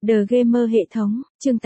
The Gamer hệ thống, chương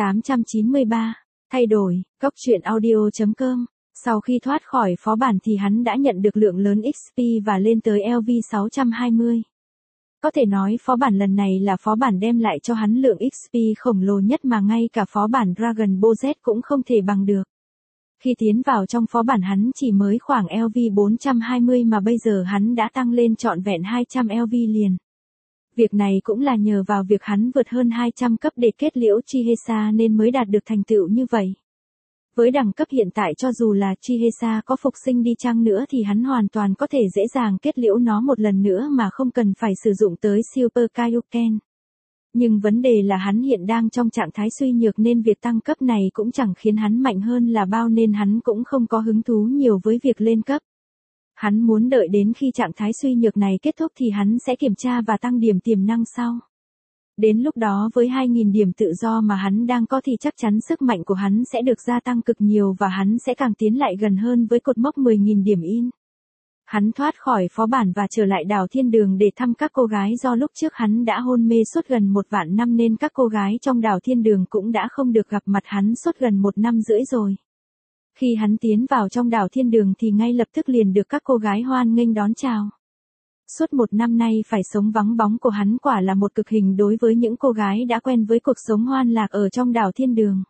893, thay đổi, góc truyện audio.com. Sau khi thoát khỏi phó bản thì hắn đã nhận được lượng lớn XP và lên tới LV 620. Có thể nói phó bản lần này là phó bản đem lại cho hắn lượng XP khổng lồ nhất mà ngay cả phó bản Dragon Ball Z cũng không thể bằng được. Khi tiến vào trong phó bản hắn chỉ mới khoảng LV 420 mà bây giờ hắn đã tăng lên trọn vẹn 200 LV liền. Việc này cũng là nhờ vào việc hắn vượt hơn 200 cấp để kết liễu Chihesa nên mới đạt được thành tựu như vậy. Với đẳng cấp hiện tại cho dù là Chihesa có phục sinh đi chăng nữa thì hắn hoàn toàn có thể dễ dàng kết liễu nó một lần nữa mà không cần phải sử dụng tới Super Kaioken. Nhưng vấn đề là hắn hiện đang trong trạng thái suy nhược nên việc tăng cấp này cũng chẳng khiến hắn mạnh hơn là bao nên hắn cũng không có hứng thú nhiều với việc lên cấp. Hắn muốn đợi đến khi trạng thái suy nhược này kết thúc thì hắn sẽ kiểm tra và tăng điểm tiềm năng sau. Đến lúc đó với 2.000 điểm tự do mà hắn đang có thì chắc chắn sức mạnh của hắn sẽ được gia tăng cực nhiều và hắn sẽ càng tiến lại gần hơn với cột mốc 10.000 điểm in. Hắn thoát khỏi phó bản và trở lại đảo Thiên Đường để thăm các cô gái do lúc trước hắn đã hôn mê suốt gần 1 vạn năm nên các cô gái trong đảo Thiên Đường cũng đã không được gặp mặt hắn suốt gần 1 năm rưỡi rồi. Khi hắn tiến vào trong đảo Thiên Đường thì ngay lập tức liền được các cô gái hoan nghênh đón chào. Suốt 1 năm nay phải sống vắng bóng của hắn quả là một cực hình đối với những cô gái đã quen với cuộc sống hoan lạc ở trong đảo Thiên Đường.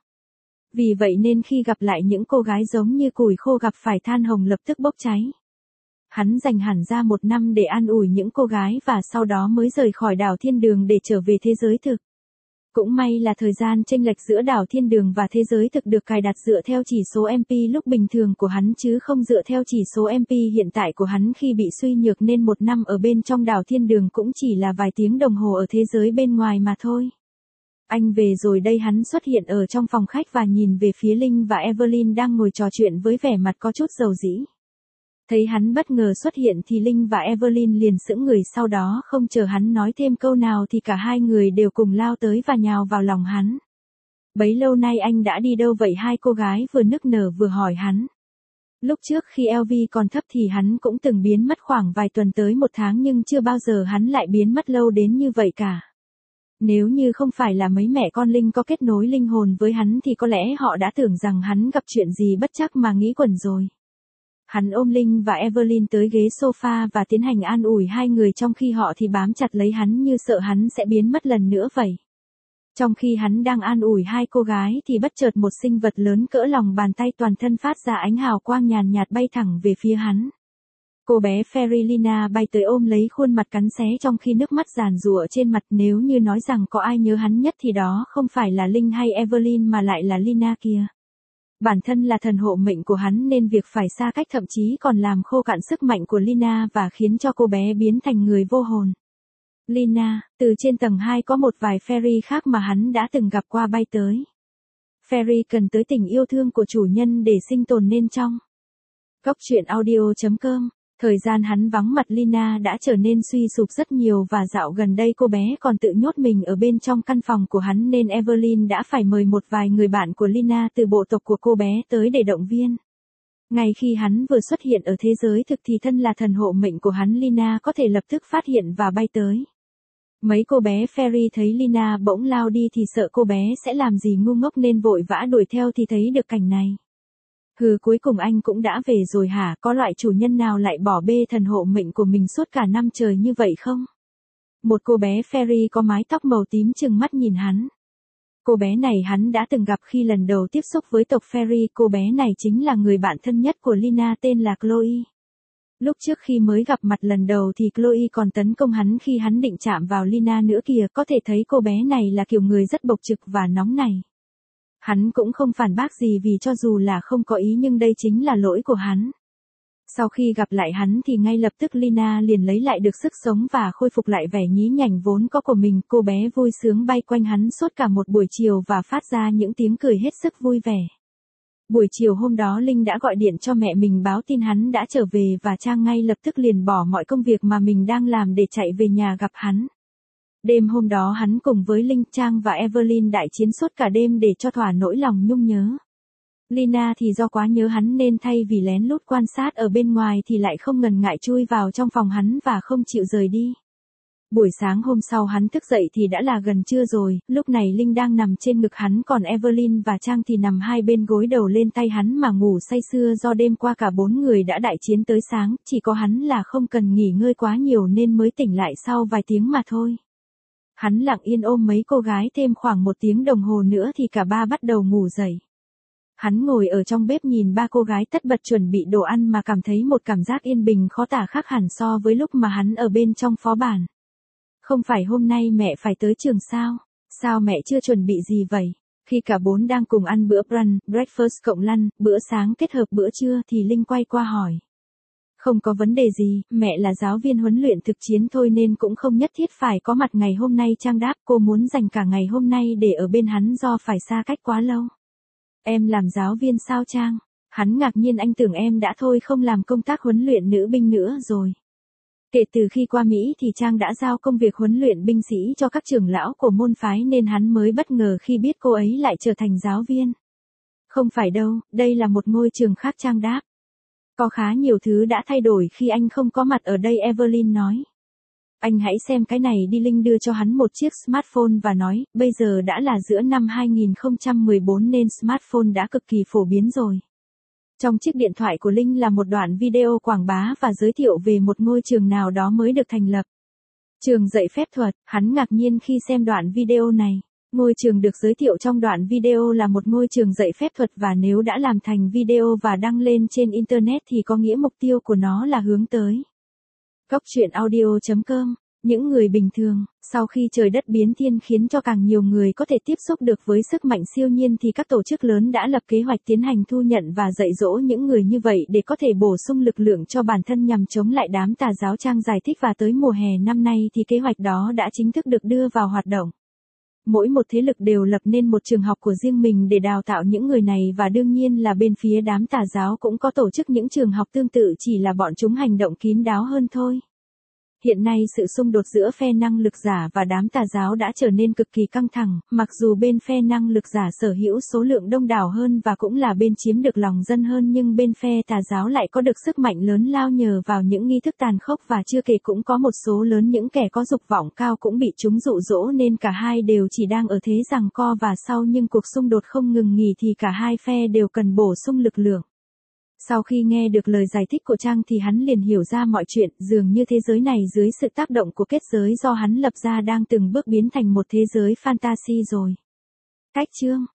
Vì vậy nên khi gặp lại những cô gái giống như củi khô gặp phải than hồng lập tức bốc cháy. Hắn dành hẳn ra 1 năm để an ủi những cô gái và sau đó mới rời khỏi đảo Thiên Đường để trở về thế giới thực. Cũng may là thời gian chênh lệch giữa đảo Thiên Đường và thế giới thực được cài đặt dựa theo chỉ số MP lúc bình thường của hắn chứ không dựa theo chỉ số MP hiện tại của hắn khi bị suy nhược nên 1 năm ở bên trong đảo Thiên Đường cũng chỉ là vài tiếng đồng hồ ở thế giới bên ngoài mà thôi. Anh về rồi đây, hắn xuất hiện ở trong phòng khách và nhìn về phía Linh và Evelyn đang ngồi trò chuyện với vẻ mặt có chút dầu dĩ. Thấy hắn bất ngờ xuất hiện thì Linh và Evelyn liền sững người, sau đó không chờ hắn nói thêm câu nào thì cả hai người đều cùng lao tới và nhào vào lòng hắn. Bấy lâu nay anh đã đi đâu vậy? Hai cô gái vừa nức nở vừa hỏi hắn. Lúc trước khi LV còn thấp thì hắn cũng từng biến mất khoảng vài tuần tới 1 tháng nhưng chưa bao giờ hắn lại biến mất lâu đến như vậy cả. Nếu như không phải là mấy mẹ con Linh có kết nối linh hồn với hắn thì có lẽ họ đã tưởng rằng hắn gặp chuyện gì bất trắc mà nghĩ quẩn rồi. Hắn ôm Linh và Evelyn tới ghế sofa và tiến hành an ủi hai người trong khi họ thì bám chặt lấy hắn như sợ hắn sẽ biến mất lần nữa vậy. Trong khi hắn đang an ủi hai cô gái thì bất chợt một sinh vật lớn cỡ lòng bàn tay toàn thân phát ra ánh hào quang nhàn nhạt bay thẳng về phía hắn. Cô bé Fairy Lina bay tới ôm lấy khuôn mặt cắn xé trong khi nước mắt giàn giụa trên mặt. Nếu như nói rằng có ai nhớ hắn nhất thì đó không phải là Linh hay Evelyn mà lại là Lina kia. Bản thân là thần hộ mệnh của hắn nên việc phải xa cách thậm chí còn làm khô cạn sức mạnh của Lina và khiến cho cô bé biến thành người vô hồn. Lina, từ trên tầng 2 có một vài fairy khác mà hắn đã từng gặp qua bay tới. Fairy cần tới tình yêu thương của chủ nhân để sinh tồn nên trong góc truyện audio.com. Thời gian hắn vắng mặt Lina đã trở nên suy sụp rất nhiều và dạo gần đây cô bé còn tự nhốt mình ở bên trong căn phòng của hắn nên Evelyn đã phải mời một vài người bạn của Lina từ bộ tộc của cô bé tới để động viên. Ngay khi hắn vừa xuất hiện ở thế giới thực thì thân là thần hộ mệnh của hắn Lina có thể lập tức phát hiện và bay tới. Mấy cô bé Fairy thấy Lina bỗng lao đi thì sợ cô bé sẽ làm gì ngu ngốc nên vội vã đuổi theo thì thấy được cảnh này. Cuối cùng anh cũng đã về rồi hả? Có loại chủ nhân nào lại bỏ bê thần hộ mệnh của mình suốt cả năm trời như vậy không? Một cô bé Fairy có mái tóc màu tím trừng mắt nhìn hắn. Cô bé này hắn đã từng gặp khi lần đầu tiếp xúc với tộc Fairy. Cô bé này chính là người bạn thân nhất của Lina tên là Chloe. Lúc trước khi mới gặp mặt lần đầu thì Chloe còn tấn công hắn khi hắn định chạm vào Lina nữa kìa. Có thể thấy cô bé này là kiểu người rất bộc trực và nóng này. Hắn cũng không phản bác gì vì cho dù là không có ý nhưng đây chính là lỗi của hắn. Sau khi gặp lại hắn thì ngay lập tức Lina liền lấy lại được sức sống và khôi phục lại vẻ nhí nhảnh vốn có của mình. Cô bé vui sướng bay quanh hắn suốt cả một buổi chiều và phát ra những tiếng cười hết sức vui vẻ. Buổi chiều hôm đó Linh đã gọi điện cho mẹ mình báo tin hắn đã trở về và Trang ngay lập tức liền bỏ mọi công việc mà mình đang làm để chạy về nhà gặp hắn. Đêm hôm đó hắn cùng với Linh, Trang và Evelyn đại chiến suốt cả đêm để cho thỏa nỗi lòng nhung nhớ. Lina thì do quá nhớ hắn nên thay vì lén lút quan sát ở bên ngoài thì lại không ngần ngại chui vào trong phòng hắn và không chịu rời đi. Buổi sáng hôm sau hắn thức dậy thì đã là gần trưa rồi, lúc này Linh đang nằm trên ngực hắn còn Evelyn và Trang thì nằm hai bên gối đầu lên tay hắn mà ngủ say sưa do đêm qua cả bốn người đã đại chiến tới sáng, chỉ có hắn là không cần nghỉ ngơi quá nhiều nên mới tỉnh lại sau vài tiếng mà thôi. Hắn lặng yên ôm mấy cô gái thêm khoảng 1 tiếng đồng hồ nữa thì cả ba bắt đầu ngủ dậy. Hắn ngồi ở trong bếp nhìn ba cô gái tất bật chuẩn bị đồ ăn mà cảm thấy một cảm giác yên bình khó tả khác hẳn so với lúc mà hắn ở bên trong phó bản. Không phải hôm nay mẹ phải tới trường sao? Sao mẹ chưa chuẩn bị gì vậy? Khi cả bốn đang cùng ăn bữa brunch, breakfast cộng lunch, bữa sáng kết hợp bữa trưa thì Linh quay qua hỏi. Không có vấn đề gì, mẹ là giáo viên huấn luyện thực chiến thôi nên cũng không nhất thiết phải có mặt ngày hôm nay. Trang đáp, cô muốn dành cả ngày hôm nay để ở bên hắn do phải xa cách quá lâu. Em làm giáo viên sao Trang? Hắn ngạc nhiên, anh tưởng em đã thôi không làm công tác huấn luyện nữ binh nữa rồi. Kể từ khi qua Mỹ thì Trang đã giao công việc huấn luyện binh sĩ cho các trưởng lão của môn phái nên hắn mới bất ngờ khi biết cô ấy lại trở thành giáo viên. Không phải đâu, đây là một ngôi trường khác. Trang đáp. Có khá nhiều thứ đã thay đổi khi anh không có mặt ở đây, Evelyn nói. Anh hãy xem cái này đi. Linh đưa cho hắn một chiếc smartphone và nói, bây giờ đã là giữa năm 2014 nên smartphone đã cực kỳ phổ biến rồi. Trong chiếc điện thoại của Linh là một đoạn video quảng bá và giới thiệu về một ngôi trường nào đó mới được thành lập. Trường dạy phép thuật, hắn ngạc nhiên khi xem đoạn video này. Ngôi trường được giới thiệu trong đoạn video là một ngôi trường dạy phép thuật và nếu đã làm thành video và đăng lên trên Internet thì có nghĩa mục tiêu của nó là hướng tới. Góc truyện audio.com. Những người bình thường, sau khi trời đất biến thiên khiến cho càng nhiều người có thể tiếp xúc được với sức mạnh siêu nhiên thì các tổ chức lớn đã lập kế hoạch tiến hành thu nhận và dạy dỗ những người như vậy để có thể bổ sung lực lượng cho bản thân nhằm chống lại đám tà giáo. Trang giải thích và tới mùa hè năm nay thì kế hoạch đó đã chính thức được đưa vào hoạt động. Mỗi một thế lực đều lập nên một trường học của riêng mình để đào tạo những người này và đương nhiên là bên phía đám tà giáo cũng có tổ chức những trường học tương tự, chỉ là bọn chúng hành động kín đáo hơn thôi. Hiện nay sự xung đột giữa phe năng lực giả và đám tà giáo đã trở nên cực kỳ căng thẳng, mặc dù bên phe năng lực giả sở hữu số lượng đông đảo hơn và cũng là bên chiếm được lòng dân hơn nhưng bên phe tà giáo lại có được sức mạnh lớn lao nhờ vào những nghi thức tàn khốc và chưa kể cũng có một số lớn những kẻ có dục vọng cao cũng bị chúng dụ dỗ nên cả hai đều chỉ đang ở thế giằng co và sau nhưng cuộc xung đột không ngừng nghỉ thì cả hai phe đều cần bổ sung lực lượng. Sau khi nghe được lời giải thích của Trang thì hắn liền hiểu ra mọi chuyện, dường như thế giới này dưới sự tác động của kết giới do hắn lập ra đang từng bước biến thành một thế giới fantasy rồi. Cách chương